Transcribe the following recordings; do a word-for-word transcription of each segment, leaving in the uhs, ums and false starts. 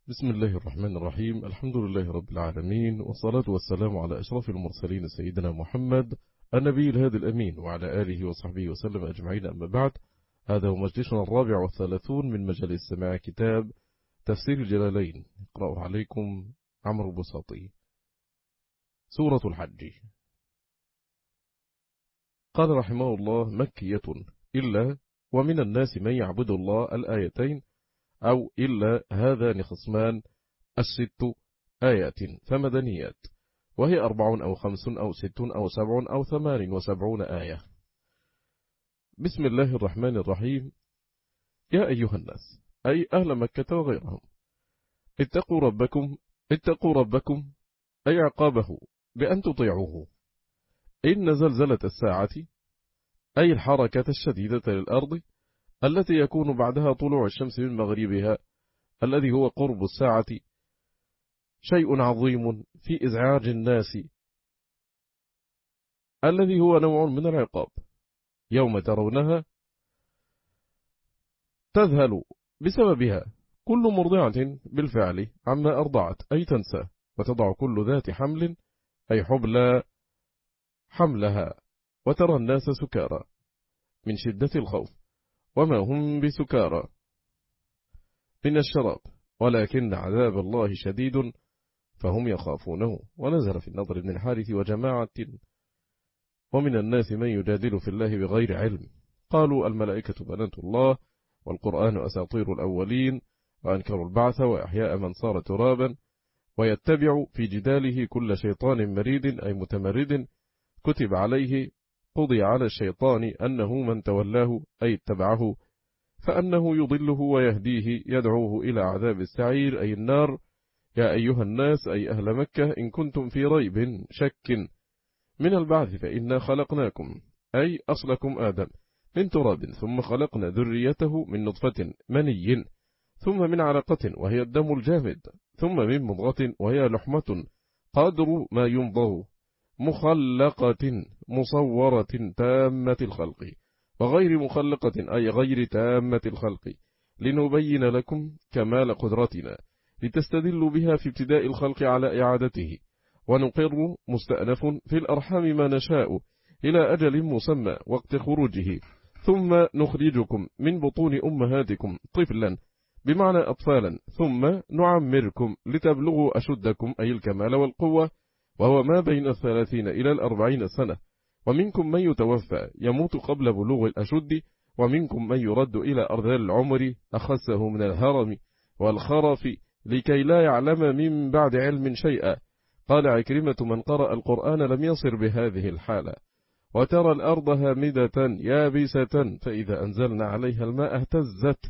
بسم الله الرحمن الرحيم. الحمد لله رب العالمين، والصلاة والسلام على أشرف المرسلين سيدنا محمد النبي الهادي الأمين وعلى آله وصحبه وسلم أجمعين. أما بعد، هذا هو مجلسنا الرابع والثلاثون من مجالس سماع كتاب تفسير الجلالين، يقرأه عليكم عمرو البساطي. سورة الحج. قال رحمه الله: مكية إلا ومن الناس من يعبد الله، الآيتين، أو إلا هذان خصمان الست آيات فمدنيات، وهي أربع أو خمس أو ست أو سبع أو ثمان وسبعون آية. بسم الله الرحمن الرحيم. يا أيها الناس، أي أهل مكة وغيرهم، اتقوا ربكم اتقوا ربكم أي عقابه بأن تطيعوه. إن زلزلة الساعة أي الحركة الشديدة للأرض التي يكون بعدها طلوع الشمس من مغربها، الذي هو قرب الساعة، شيء عظيم في إزعاج الناس، الذي هو نوع من العقاب. يوم ترونها تذهل بسببها كل مرضعة بالفعل عما أرضعت، أي تنسى، وتضع كل ذات حمل أي حبلى حملها، وترى الناس سكارى من شدة الخوف، وما هم بسكارى من الشراب، ولكن عذاب الله شديد فهم يخافونه. ونزل في النضر بن الحارث وجماعة: ومن الناس من يجادل في الله بغير علم، قالوا الملائكة بنات الله، والقرآن أساطير الأولين، وأنكروا البعث وإحياء من صار ترابا، ويتبع في جداله كل شيطان مريد أي متمرد، كتب عليه قضي على الشيطان أنه من تولاه أي اتبعه فأنه يضله ويهديه يدعوه إلى عذاب السعير أي النار. يا أيها الناس، أي أهل مكة، إن كنتم في ريب شك من البعث فإنا خلقناكم أي أصلكم آدم من تراب، ثم خلقنا ذريته من نطفة مني، ثم من علقة وهي الدم الجامد، ثم من مضغة وهي لحمة قدر ما يمضغ، مخلقة مصورة تامة الخلق، وغير مخلقة أي غير تامة الخلق، لنبين لكم كمال قدرتنا لتستدلوا بها في ابتداء الخلق على إعادته، ونقر مستأنف في الأرحام ما نشاء إلى أجل مسمى وقت خروجه، ثم نخرجكم من بطون أمهاتكم طفلا بمعنى أطفالا، ثم نعمركم لتبلغوا أشدكم أي الكمال والقوة، وهو ما بين الثلاثين إلى الأربعين سنة. ومنكم من يتوفى يموت قبل بلوغ الأشد، ومنكم من يرد إلى أرذل العمر أخسه من الهرم والخرف لكي لا يعلم من بعد علم شيئا. قال عكرمة: من قرأ القرآن لم يصر بهذه الحالة. وترى الأرض هامدة يابسة فإذا أنزلنا عليها الماء اهتزت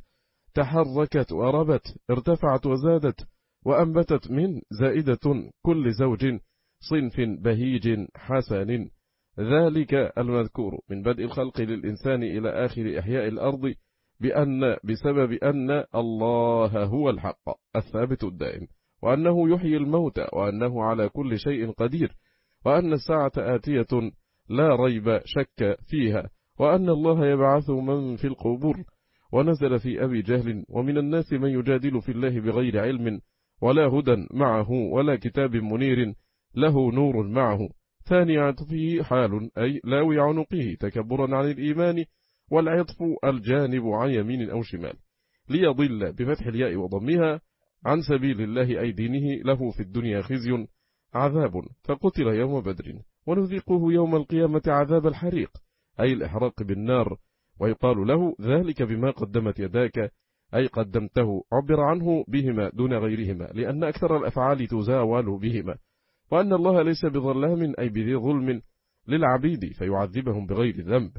تحركت وربت ارتفعت وزادت، وأنبتت من زائدة كل زوج صنف بهيج حسن. ذلك المذكور من بدء الخلق للإنسان إلى آخر إحياء الأرض، بأن بسبب أن الله هو الحق الثابت الدائم، وأنه يحيي الموتى، وأنه على كل شيء قدير، وأن الساعة آتية لا ريب شك فيها، وأن الله يبعث من في القبور. ونزل في أبي جهل: ومن الناس من يجادل في الله بغير علم ولا هدى معه ولا كتاب منير له نور معه. ثاني عطفه حال أي لاوي عنقه تكبرا عن الإيمان، والعطف الجانب عن يمين أو شمال، ليضل بفتح الياء وضمها عن سبيل الله أي دينه، له في الدنيا خزي عذاب فقتل يوم بدر، ونذيقه يوم القيامة عذاب الحريق أي الإحراق بالنار. ويقال له ذلك بما قدمت يداك أي قدمته، عبر عنه بهما دون غيرهما، لأن أكثر الأفعال تزاول بهما، وأن الله ليس بظلام أي بذي ظلم للعبيد فيعذبهم بغير ذنب.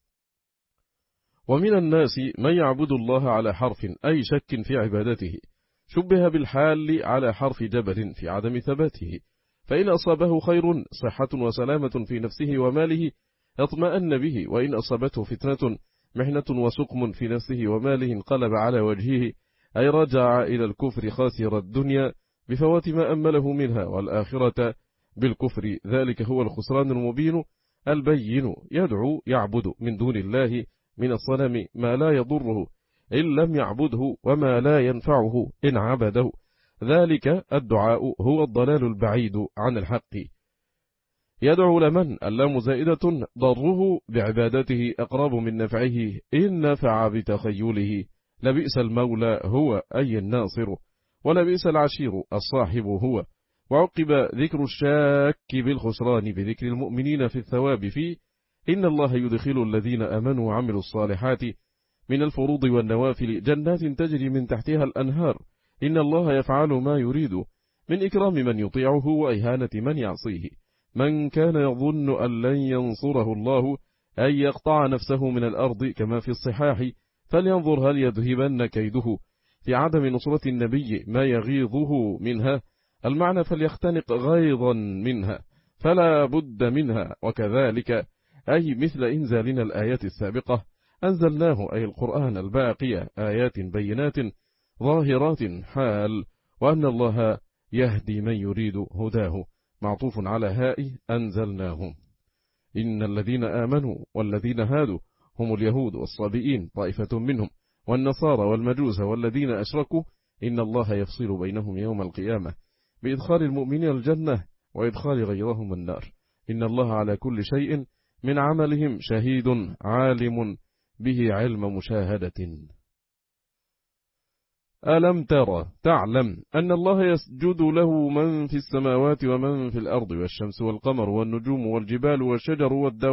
ومن الناس من يعبد الله على حرف أي شك في عبادته، شبه بالحال على حرف جبل في عدم ثباته، فإن أصابه خير صحة وسلامة في نفسه وماله اطمأن به، وإن أصابته فتنة محنة وسقم في نفسه وماله انقلب على وجهه أي رجع إلى الكفر خاسر الدنيا بفوات ما أمله منها، والآخرة بالكفر. ذلك هو الخسران المبين البين. يدعو يعبد من دون الله من الصنم ما لا يضره إن لم يعبده، وما لا ينفعه إن عبده، ذلك الدعاء هو الضلال البعيد عن الحق. يدعو لمن اللام زائدة ضره بعبادته أقرب من نفعه إن نفع بتخيله. لبئس المولى هو أي الناصر، ولبئس العشير الصاحب هو. وعقب ذكر الشاك بالخسران بذكر المؤمنين في الثواب فيه. إن الله يدخل الذين آمنوا وعملوا الصالحات من الفروض والنوافل جنات تجري من تحتها الأنهار. إن الله يفعل ما يريد من إكرام من يطيعه وإهانة من يعصيه. من كان يظن أن لن ينصره الله أن يقطع نفسه من الأرض كما في الصحاح فلينظر هل يذهبن كيده في عدم نصرة النبي ما يغيظه منها. المعنى فليختنق غيظا منها فلا بد منها. وكذلك أي مثل إنزالنا الآيات السابقة أنزلناه أي القرآن الباقية آيات بينات ظاهرات حال وأن الله يهدي من يريد هداه. معطوف على هاء أنزلناه. إن الذين آمنوا والذين هادوا هم اليهود والصابئين طائفة منهم، والنصارى والمجوس والذين أشركوا إن الله يفصل بينهم يوم القيامة بإدخال المؤمنين الجنة وإدخال غيرهم النار. إن الله على كل شيء من عملهم شهيد عالم به علم مشاهدة. ألم ترى تعلم أن الله يسجد له من في السماوات ومن في الأرض والشمس والقمر والنجوم والجبال والشجر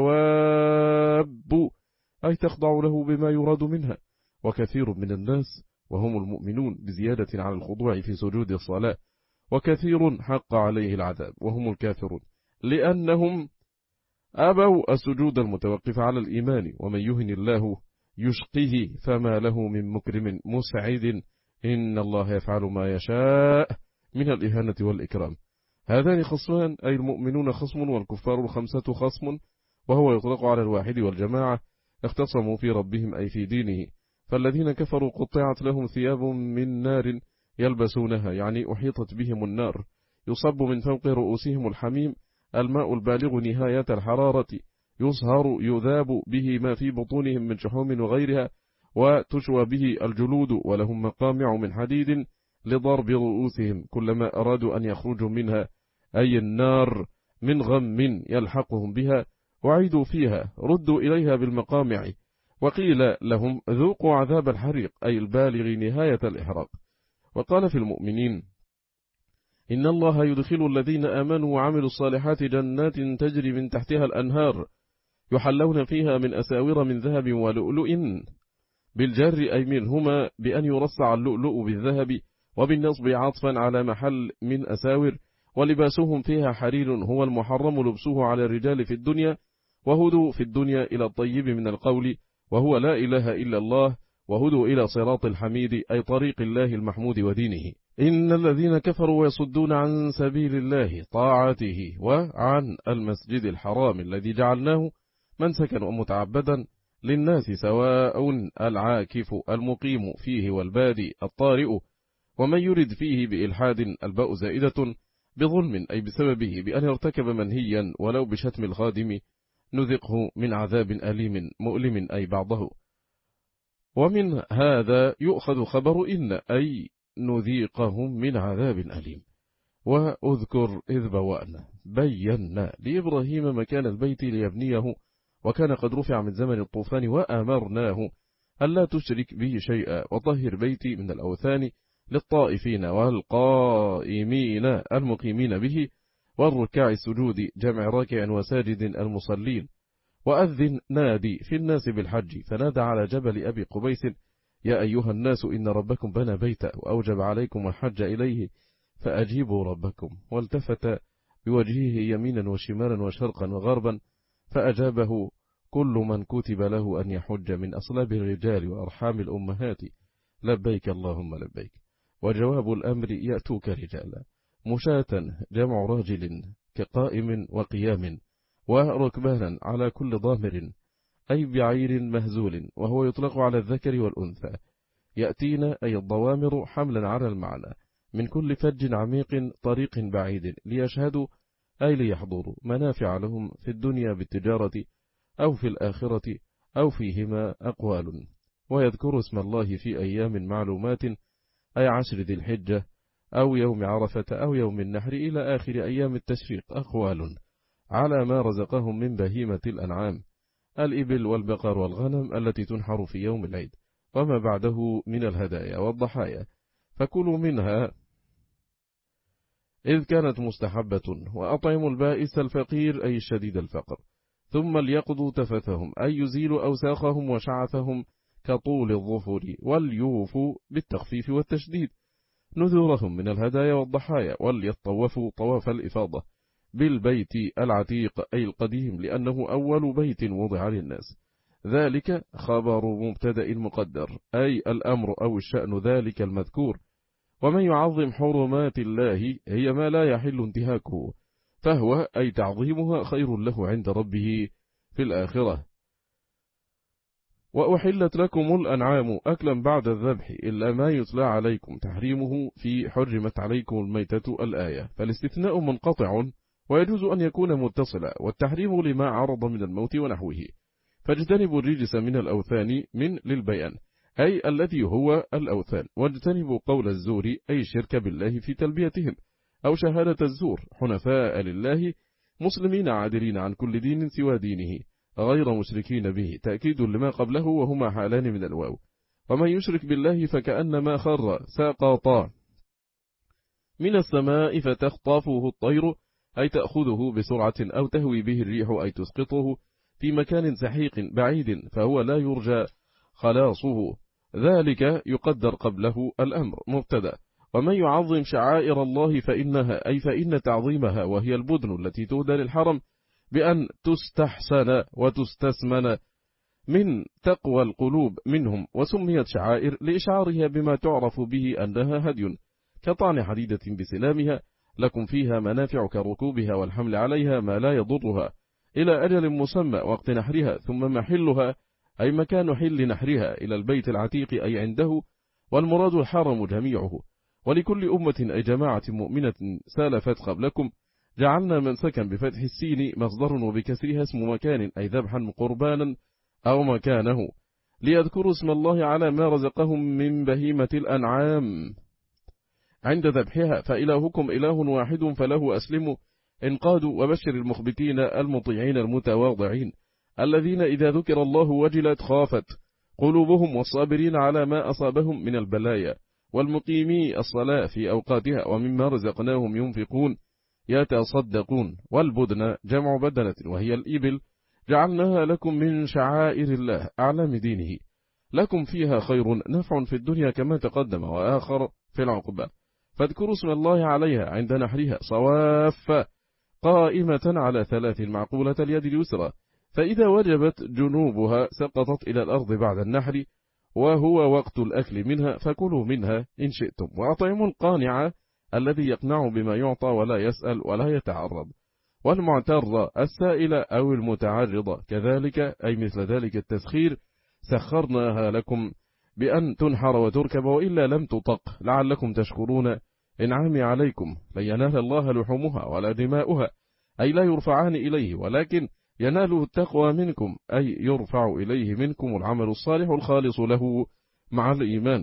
والدواب أي تخضع له بما يراد منها. وكثير من الناس وهم المؤمنون بزيادة على الخضوع في سجود الصلاة، وكثير حق عليه العذاب وهم الكافرون لأنهم أبوا السجود المتوقف على الإيمان. ومن يهن الله يشقه فما له من مكرم مسعد إن الله يفعل ما يشاء من الإهانة والإكرام. هذان خصمان أي المؤمنون خصم والكفار الخمسة خصم، وهو يطلق على الواحد والجماعة اختصموا في ربهم أي في دينه. فالذين كفروا قطعت لهم ثياب من نار يلبسونها يعني أحيطت بهم النار يصب من فوق رؤوسهم الحميم الماء البالغ نهاية الحرارة يصهر يذاب به ما في بطونهم من شحوم وغيرها وتشوى به الجلود ولهم مقامع من حديد لضرب رؤوسهم كلما أرادوا أن يخرجوا منها أي النار من غم يلحقهم بها وعيدوا فيها ردوا إليها بالمقامع. وقيل لهم ذوقوا عذاب الحريق أي البالغ نهاية الإحراق. وقال في المؤمنين إن الله يدخل الذين آمنوا وعملوا الصالحات جنات تجري من تحتها الأنهار يحلون فيها من أساور من ذهب ولؤلؤ بالجر أي منهما بأن يرصع اللؤلؤ بالذهب وبالنصب عطفا على محل من أساور. ولباسهم فيها حرير هو المحرم لبسه على الرجال في الدنيا وهدوا في الدنيا إلى الطيب من القول وهو لا إله إلا الله وهدوا إلى صراط الحميد أي طريق الله المحمود ودينه. إن الذين كفروا ويصدون عن سبيل الله طاعته وعن المسجد الحرام الذي جعلناه منسكا ومتعبدا للناس سواء العاكف المقيم فيه والبادي الطارئ. ومن يرد فيه بإلحاد الباء زائدة بظلم أي بسببه بأن يرتكب منهيا ولو بشتم الخادم نذقه من عذاب أليم مؤلم أي بعضه. ومن هذا يؤخذ خبر إن أي نذيقهم من عذاب أليم. وأذكر إذ بوأنا بينا لإبراهيم مكان البيت ليبنيه وكان قد رفع من زمن الطوفان وأمرناه ألا تشرك به شيئا وطهر بيتي من الأوثان للطائفين والقائمين المقيمين به والركع السجود جمع راكع وساجد المصلين. وأذن نادي في الناس بالحج فنادى على جبل أبي قبيس يا أيها الناس إن ربكم بنى بيتا وأوجب عليكم الحج إليه فأجيبوا ربكم. والتفت بوجهه يمينا وشمالا وشرقا وغربا فأجابه كل من كتب له أن يحج من أصلاب الرجال وأرحام الأمهات لبيك اللهم لبيك. وجواب الأمر يأتوك رجالا مشاة جمع راجل كقائم وقيام وركبانا على كل ضامر أي بعير مهزول وهو يطلق على الذكر والأنثى. يأتينا أي الضوامر حملا على المعنى من كل فج عميق طريق بعيد ليشهدوا أي ليحضروا منافع لهم في الدنيا بالتجارة أو في الآخرة أو فيهما أقوال. ويذكر اسم الله في أيام معلومات أي عشر ذي الحجة أو يوم عرفة أو يوم النحر إلى آخر أيام التشريق أقوال على ما رزقهم من بهيمة الأنعام الإبل والبقر والغنم التي تنحر في يوم العيد وما بعده من الهدايا والضحايا، فكلوا منها إذ كانت مستحبة، وأطعموا البائس الفقير أي الشديد الفقر، ثم ليقضوا تفثهم أي يزيلوا أوساخهم وشعثهم كطول الظفر، وليوفوا بالتخفيف والتشديد نذورهم من الهدايا والضحايا، وليطوفوا طواف الإفاضة بالبيت العتيق أي القديم لأنه أول بيت وضع للناس. ذلك خبر مبتدأ مقدر أي الأمر أو الشأن ذلك المذكور. ومن يعظم حرمات الله هي ما لا يحل انتهاكه، فهو أي تعظيمها خير له عند ربه في الآخرة. وأحلت لكم الأنعام أكلا بعد الذبح إلا ما يتلى عليكم تحريمه في حرمت عليكم الميتة الآية، فالاستثناء منقطع ويجوز أن يكون متصلا، والتحريم لما عرض من الموت ونحوه. فاجتنبوا الرجس من الأوثان من للبيان أي الذي هو الأوثان، واجتنبوا قول الزور أي الشرك بالله في تلبيتهم أو شهادة الزور، حنفاء لله مسلمين عادلين عن كل دين سوى دينه غير مشركين به، تأكيد لما قبله وهما حالان من الواو. ومن يشرك بالله فكأنما خر ساقطا من السماء فتخطفه الطير أي تأخذه بسرعة أو تهوي به الريح أي تسقطه في مكان سحيق بعيد فهو لا يرجى خلاصه، ذلك يقدر قبله الأمر مبتدأ. ومن يعظم شعائر الله فإنها أي فإن تعظيمها وهي البدن التي تهدى للحرم بأن تستحسن وتستسمن من تقوى القلوب منهم، وسميت شعائر لإشعارها بما تعرف به أنها هدي كطعن حديدة بسلامها، لكم فيها منافع كركوبها والحمل عليها ما لا يضرها إلى أجل مسمى وقت نحرها، ثم محلها أي مكان حل نحرها إلى البيت العتيق أي عنده، والمراد الحرم جميعه. ولكل أمة أي جماعة مؤمنة سالفت قبلكم جعلنا منسكا بفتح السين مصدر وبكسرها اسم مكان أي ذبحا قربانا أو مكانه، ليذكروا اسم الله على ما رزقهم من بهيمة الأنعام عند ذبحها، فإلهكم إله واحد فله أسلموا انقادوا. وبشر المخبتين المطيعين المتواضعين الذين إذا ذكر الله وجلت خافت قلوبهم، والصابرين على ما أصابهم من البلايا، والمقيمي الصلاة في أوقاتها، ومما رزقناهم ينفقون يتصدقون. والبدن جمع بدنة وهي الإبل جعلناها لكم من شعائر الله أعلام دينه، لكم فيها خير نفع في الدنيا كما تقدم وآخر في العقبة، فاذكروا اسم الله عليها عند نحرها صواف قائمة على ثلاث معقولة اليد اليسرى، فإذا وجبت جنوبها سقطت إلى الأرض بعد النحر وهو وقت الأكل منها، فكلوا منها إن شئتم. وأطعموا القانع الذي يقنع بما يعطى ولا يسأل ولا يتعرض، والمعتر السائل أو المتعرض كذلك أي مثل ذلك التسخير سخرناها لكم بأن تنحر وتركب وإلا لم تطق لعلكم تشكرون إنعامي عليكم. لن ينال الله لحومها ولا دماؤها أي لا يرفعان إليه، ولكن يناله التقوى منكم أي يرفع إليه منكم العمل الصالح الخالص له مع الإيمان.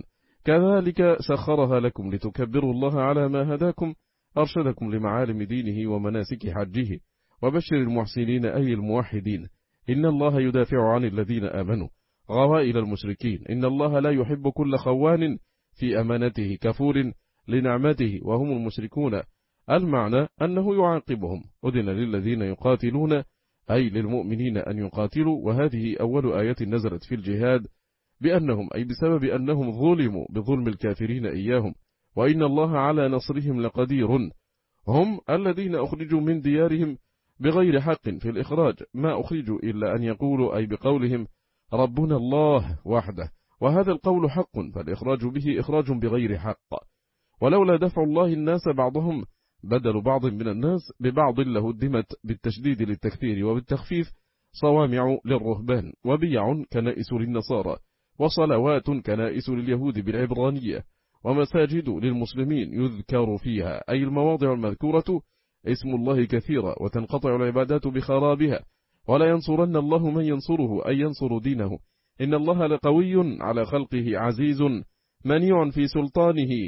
كذلك سخرها لكم لتكبروا الله على ما هداكم أرشدكم لمعالم دينه ومناسك حجه. وبشر المحسنين أي الموحدين إن الله يدافع عن الذين آمنوا غوائل المشركين، إن الله لا يحب كل خوان في أمانته كفور لنعمته وهم المشركون. المعنى أنه يعاقبهم. أذن للذين يقاتلون أي للمؤمنين أن يقاتلوا، وهذه أول آية نزلت في الجهاد بأنهم أي بسبب أنهم ظلموا بظلم الكافرين إياهم، وإن الله على نصرهم لقدير. هم الذين أخرجوا من ديارهم بغير حق في الإخراج، ما أخرجوا إلا أن يقولوا أي بقولهم ربنا الله وحده، وهذا القول حق، فالإخراج به إخراج بغير حق. ولولا دفع الله الناس بعضهم بدل بعض من الناس ببعض لهدمت بالتشديد للتكثير وبالتخفيف صوامع للرهبان، وبيع كنائس للنصارى، وصلوات كنائس لليهود بالعبرانية، ومساجد للمسلمين يذكر فيها أي المواضع المذكورة اسم الله كثيرا، وتنقطع العبادات بخرابها. ولا ينصرن الله من ينصره أي ينصر دينه، إن الله لقوي على خلقه عزيز منيع في سلطانه،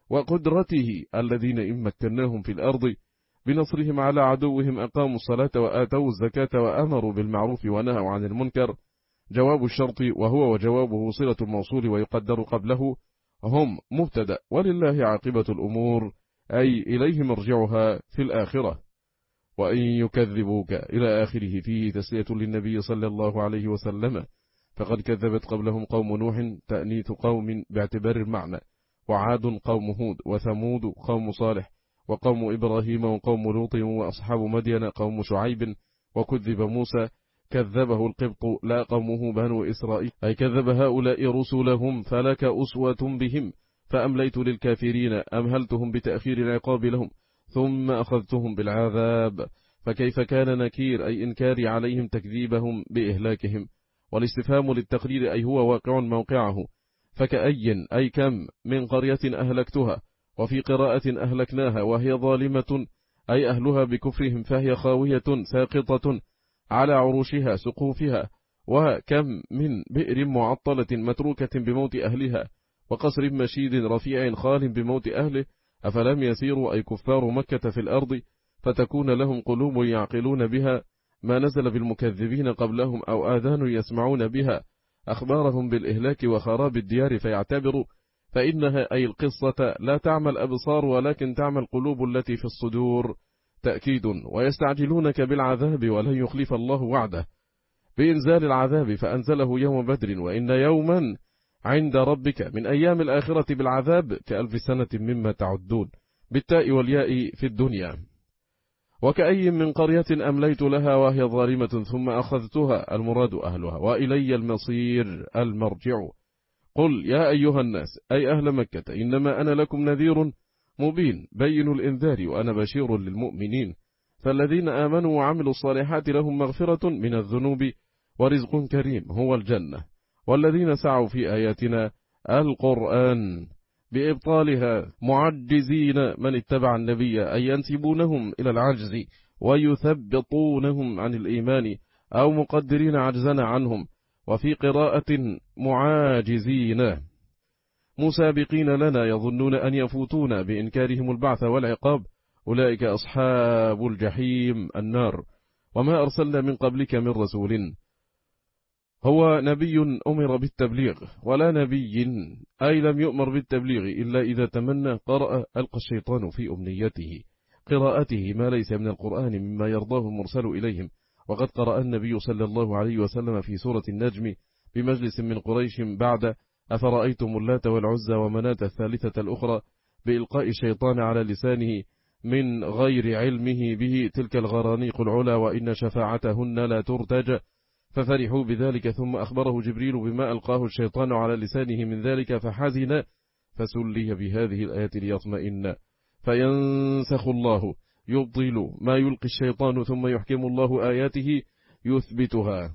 وقدرته الذين إن مكناهم في الأرض بنصرهم على عدوهم أقاموا الصلاة وآتوا الزكاة وأمروا بالمعروف ونهوا عن المنكر. جواب الشرط وهو وجوابه صلة الموصول ويقدر قبله هم مبتدأ، ولله عاقبة الأمور أي إليه مرجعها في الآخرة. وإن يكذبوك إلى آخره فيه تسلية للنبي صلى الله عليه وسلم، فقد كذبت قبلهم قوم نوح تأنيث قوم باعتبار المعنى، وعاد قوم هود، وثمود قوم صالح، وقوم إبراهيم وقوم لوط، وأصحاب مدين قوم شعيب. وكذب موسى كذبه القبط لا قومه بنو إسرائيل، أي كذب هؤلاء رسلهم فلك أسوة بهم. فأمليت للكافرين أمهلتهم بتأخير العقاب لهم ثم أخذتهم بالعذاب، فكيف كان نكير أي إنكاري عليهم تكذيبهم بإهلاكهم. والاستفهام للتقرير أي هو واقع موقعه، فكأي أي كم من قرية أهلكتها، وفي قراءة أهلكناها وهي ظالمة أي أهلها بكفرهم فهي خاوية ساقطة على عروشها سقوفها. وكم من بئر معطلة متروكة بموت أهلها، وقصر مشيد رفيع خال بموت أهله. أفلم يسيروا أي كفار مكة في الأرض فتكون لهم قلوب يعقلون بها ما نزل بالمكذبين قبلهم، أو آذان يسمعون بها أخبارهم بالإهلاك وخراب الديار فيعتبروا، فإنها أي القصة لا تعمل أبصار ولكن تعمل قلوب التي في الصدور. تأكيد. ويستعجلونك بالعذاب ولن يخلف الله وعده بإنزال العذاب فأنزله يوم بدر، وإن يوما عند ربك من أيام الآخرة بالعذاب كألف سنة مما تعدون، بالتاء والياء في الدنيا. وكأي من قرية أمليت لها وهي ظالمة ثم أخذتها، المراد أهلها، وإلي المصير المرجع. قل يا أيها الناس أي أهل مكة إنما أنا لكم نذير مبين بين الإنذار وأنا بشير للمؤمنين. فالذين آمنوا وعملوا الصالحات لهم مغفرة من الذنوب ورزق كريم هو الجنة، والذين سعوا في آياتنا القرآن بإبطالها معجزين من اتبع النبي أي ينسبونهم إلى العجز ويثبطونهم عن الإيمان أو مقدرين عجزنا عنهم. وفي قراءة معاجزين مسابقين لنا يظنون أن يفوتون بإنكارهم البعث والعقاب، أولئك أصحاب الجحيم النار. وما أرسلنا من قبلك من رسول هو نبي أمر بالتبليغ، ولا نبي أي لم يؤمر بالتبليغ إلا إذا تمنى قرأ ألقى الشيطان في أمنيته قراءته ما ليس من القرآن مما يرضاه المرسل إليهم. وقد قرأ النبي صلى الله عليه وسلم في سورة النجم بمجلس من قريش بعد أفرأيتم اللات والعزى ومناة الثالثة الأخرى بإلقاء الشيطان على لسانه من غير علمه به تلك الغرانيق العلا وإن شفاعتهن لا ترتجى، ففرحوا بذلك. ثم أخبره جبريل بما ألقاه الشيطان على لسانه من ذلك فحزن، فسلي بهذه الآية ليطمئن، فينسخ الله يبطل ما يلقي الشيطان ثم يحكم الله آياته يثبتها.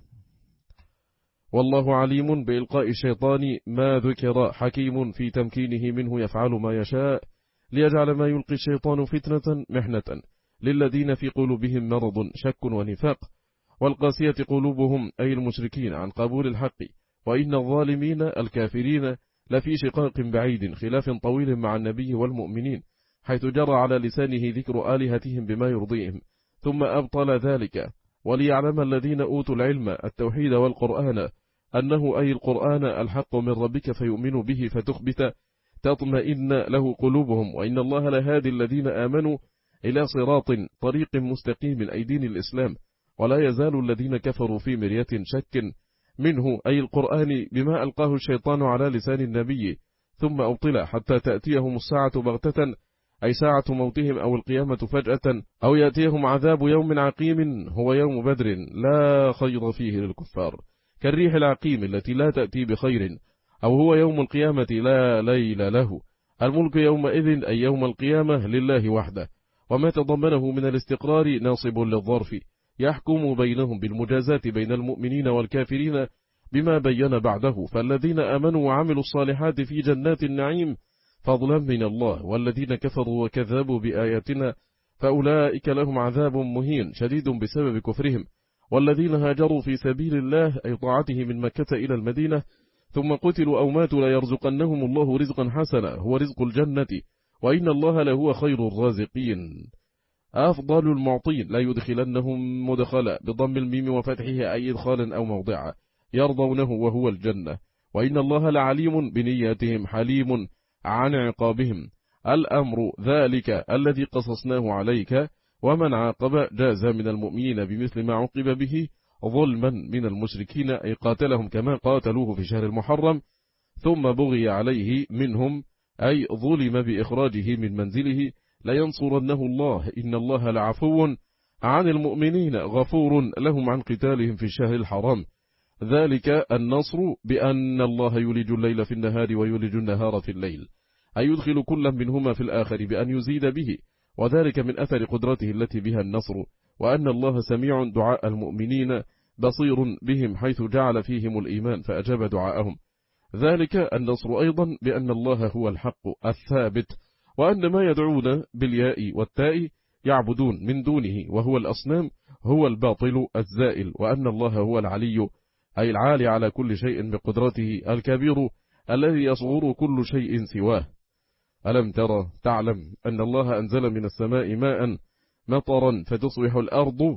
والله عليم بإلقاء الشيطان ما ذكر حكيم في تمكينه منه يفعل ما يشاء ليجعل ما يلقي الشيطان فتنة محنة للذين في قلوبهم مرض شك ونفاق، والقاسية قلوبهم أي المشركين عن قبول الحق. وإن الظالمين الكافرين لفي شقاق بعيد خلاف طويل مع النبي والمؤمنين، حيث جرى على لسانه ذكر آلهتهم بما يرضيهم ثم أبطل ذلك. وليعلم الذين أوتوا العلم التوحيد والقرآن أنه أي القرآن الحق من ربك فيؤمنوا به فتخبت تطمئن له قلوبهم. وإن الله لهادي الذين آمنوا إلى صراط طريق مستقيم أي دين الإسلام. ولا يزال الذين كفروا في مرية شك منه أي القرآن بما ألقاه الشيطان على لسان النبي ثم أبطل حتى تأتيهم الساعة بغتة أي ساعة موتهم أو القيامة فجأة أو يأتيهم عذاب يوم عقيم هو يوم بدر لا خير فيه للكفار، كالريح العقيم التي لا تأتي بخير، أو هو يوم القيامة لا ليل له. الملك يومئذ أي يوم القيامة لله وحده. وما تضمنه من الاستقرار ناصب للظرف يحكم بينهم بالمجازات بين المؤمنين والكافرين بما بين بعده. فالذين آمنوا وعملوا الصالحات في جنات النعيم فضلا من الله، والذين كفروا وكذبوا بآياتنا فأولئك لهم عذاب مهين شديد بسبب كفرهم. والذين هاجروا في سبيل الله أي طاعته من مكة إلى المدينة ثم قتلوا أو ماتوا ليرزقنهم الله رزقا حسنا هو رزق الجنة وإن الله لهو خير الرازقين أفضل المعطين لا يدخلنهم مدخلا بضم الميم وفتحه أي إدخالا أو موضعا يرضونه وهو الجنة. وإن الله لعليم بنياتهم حليم عن عقابهم. الأمر ذلك الذي قصصناه عليك، ومن عاقب جاز من المؤمنين بمثل ما عقب به ظلما من المشركين، أي قاتلهم كما قاتلوه في شهر المحرم ثم بغي عليه منهم، أي ظلم بإخراجه من منزله، لينصرنه الله إن الله لعفو عن المؤمنين غفور لهم عن قتالهم في الشهر الحرام. ذلك النصر بأن الله يولج الليل في النهار ويولج النهار في الليل، أي يدخل كل منهما في الآخر بأن يزيد به، وذلك من أثر قدرته التي بها النصر. وأن الله سميع دعاء المؤمنين بصير بهم حيث جعل فيهم الإيمان فأجاب دعاءهم. ذلك النصر أيضا بأن الله هو الحق الثابت، وأن ما يدعون بالياء والتاء يعبدون من دونه وهو الأصنام هو الباطل الزائل. وأن الله هو العلي أي العالي على كل شيء بقدرته، الكبير الذي يصغر كل شيء سواه. ألم ترى تعلم أن الله أنزل من السماء ماء مطرا فتصبح الأرض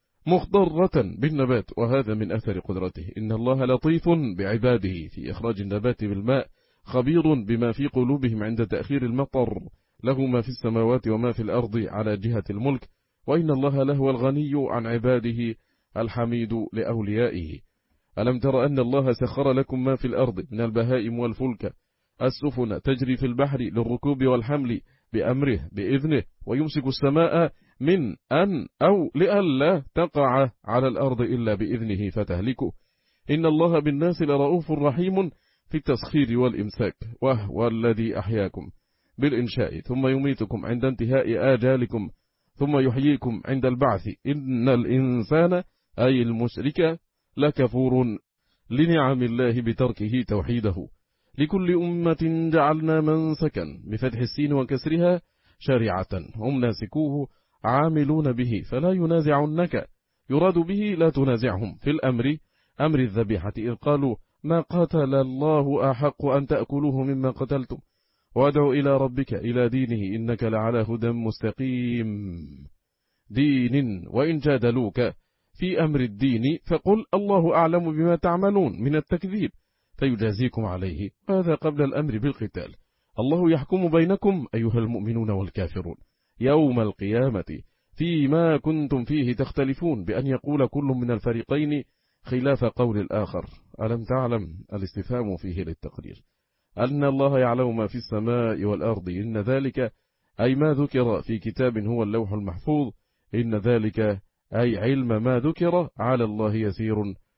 مخضرة بالنبات، وهذا من أثر قدرته. إن الله لطيف بعباده في إخراج النبات بالماء، خبير بما في قلوبهم عند تأخير المطر، له ما في السماوات وما في الأرض على جهة الملك. وإن الله لهو الغني عن عباده الحميد لأوليائه. ألم تر أن الله سخر لكم ما في الأرض من البهائم والفلك السفن تجري في البحر للركوب والحمل بأمره بإذنه، ويمسك السماء من أن أو لئلا تقع على الأرض إلا بإذنه فتهلكه. إن الله بالناس لرؤوف رحيم في التسخير والإمساك، وهو الذي أحياكم بالإنشاء ثم يميتكم عند انتهاء آجالكم ثم يحييكم عند البعث. إن الإنسان أي المشرك لكفور لنعم الله بتركه توحيده. لكل أمة جعلنا منسكا بفتح السين وكسرها شريعة هم ناسكوه عاملون به فلا ينازعنك، يراد به لا تنازعهم في الأمر أمر الذبيحة، إذ قالوا ما قتل الله أحق أن تأكلوه مما قتلتم، وادعوا إلى ربك إلى دينه إنك لعلى هدى مستقيم دين. وإن جادلوك في أمر الدين فقل الله أعلم بما تعملون من التكذيب فيجازيكم عليه، هذا قبل الأمر بالقتال. الله يحكم بينكم أيها المؤمنون والكافرون يوم القيامة فيما كنتم فيه تختلفون، بأن يقول كل من الفريقين خلاف قول الآخر. ألم تعلم الاستفهام فيه للتقرير أن الله يعلم ما في السماء والأرض، إن ذلك أي ما ذكر في كتاب هو اللوح المحفوظ، إن ذلك أي علم ما ذكر على الله يسير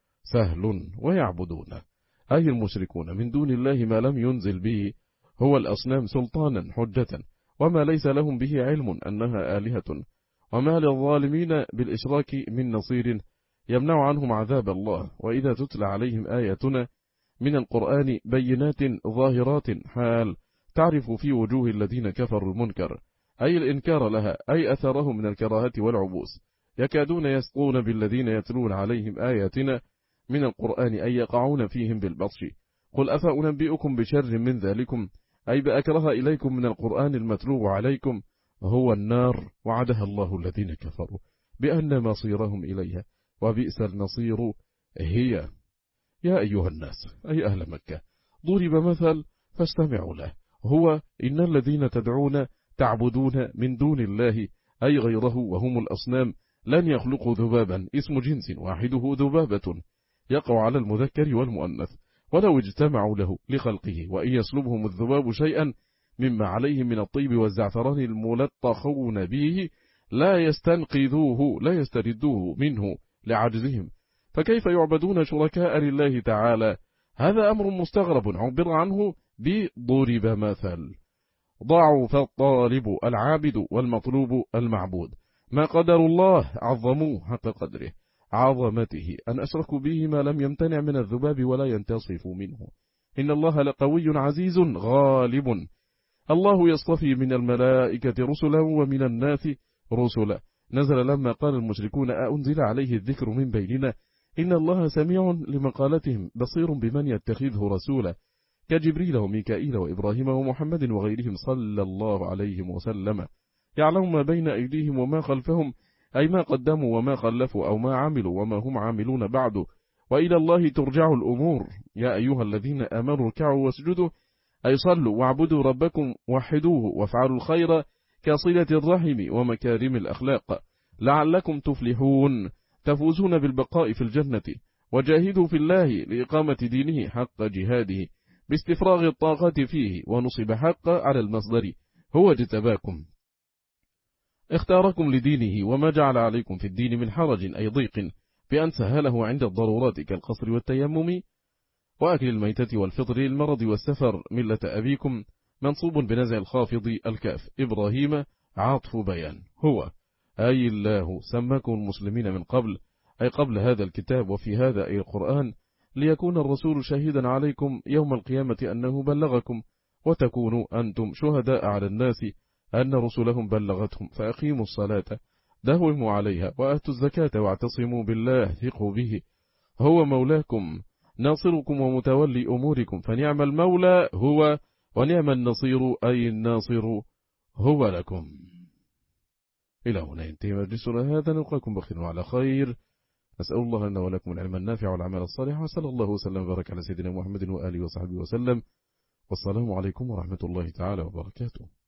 سهل. ويعبدون أي المشركون من دون الله ما لم ينزل به هو الأصنام سلطانا حجة، وما ليس لهم به علم أنها آلهة، وما للظالمين بالإشراك من نصير يمنع عنهم عذاب الله. وإذا تتلى عليهم آياتنا من القرآن بينات ظاهرات حال تعرف في وجوه الذين كفروا المنكر، أي الإنكار لها، أي أثره من الكراهة والعبوس، يكادون يسقون بالذين يتلون عليهم آياتنا من القرآن أي يقعون فيهم بالبطش. قل أفأنبئكم بشر من ذلكم، أي بأكره إليكم من القرآن المتلو عليكم هو النار، وعدها الله الذين كفروا بأن مصيرهم إليها وبئس النصير هي. يا أيها الناس أي أهل مكة ضرب مثل فاستمعوا له، هو إن الذين تدعون تعبدون من دون الله أي غيره وهم الأصنام لن يخلقوا ذبابا، اسم جنس واحده ذبابة يقع على المذكر والمؤنث، ولو اجتمعوا له لخلقه، وإن يسلبهم الذباب شيئا مما عليهم من الطيب والزعفران الملطخون به لا يستنقذوه لا يستردوه منه لعجزهم، فكيف يعبدون شركاء لله تعالى؟ هذا أمر مستغرب عبر عنه بضرب مثل. ضعف الطالب العابد والمطلوب المعبود، ما قدر الله عظموه حق قدره عظمته أن أشركوا به ما لم يمتنع من الذباب ولا ينتصف منه. إن الله لقوي عزيز غالب. الله يصطفي من الملائكة رسلا ومن الناس رسلا. نزل لما قال المشركون أأنزل عليه الذكر من بيننا، إن الله سميع لمقالتهم بصير بمن يتخذه رسولا. كجبريل وميكائيل وإبراهيم ومحمد وغيرهم صلى الله عليهم وسلم، يعلم ما بين أيديهم وما خلفهم، أي ما قدموا وما خلفوا أو ما عملوا وما هم عاملون بعد، وإلى الله ترجع الأمور. يا أيها الذين آمنوا اركعوا واسجدوا، أي صلوا واعبدوا ربكم وحدوه وافعلوا الخير كصلة الرحم ومكارم الأخلاق لعلكم تفلحون تفوزون بالبقاء في الجنة. وجاهدوا في الله لإقامة دينه حق جهاده باستفراغ الطاقة فيه، ونصب حق على المصدر هو اجتباكم اختاركم لدينه، وما جعل عليكم في الدين من حرج أي ضيق، بأن سهله عند الضرورات كالقصر والتيمم وأكل الميتة والفطر للمرض والسفر، ملة أبيكم منصوب بنزع الخافض الكاف، إبراهيم عاطف بيان، هو أي الله سماكم المسلمين من قبل، أي قبل هذا الكتاب وفي هذا أي القرآن، ليكون الرسول شهيدا عليكم يوم القيامة أنه بلغكم، وتكونوا أنتم شهداء على الناس أن رسلهم بلغتهم. فأقيموا الصلاة داوموا عليها، وآتوا الزكاة واعتصموا بالله ثقوا به، هو مولاكم ناصركم ومتولي أموركم، فنعم المولى هو ونعم النصير أي الناصر هو لكم. إلى هنا ينتهي مجلسنا هذا، نلقاكم بخير وعلى خير، نسأل الله لنا ولكم العلم النافع والعمل الصالح، وصلى الله وسلم وبارك على سيدنا محمد وآله وصحبه وسلم، والسلام عليكم ورحمة الله تعالى وبركاته.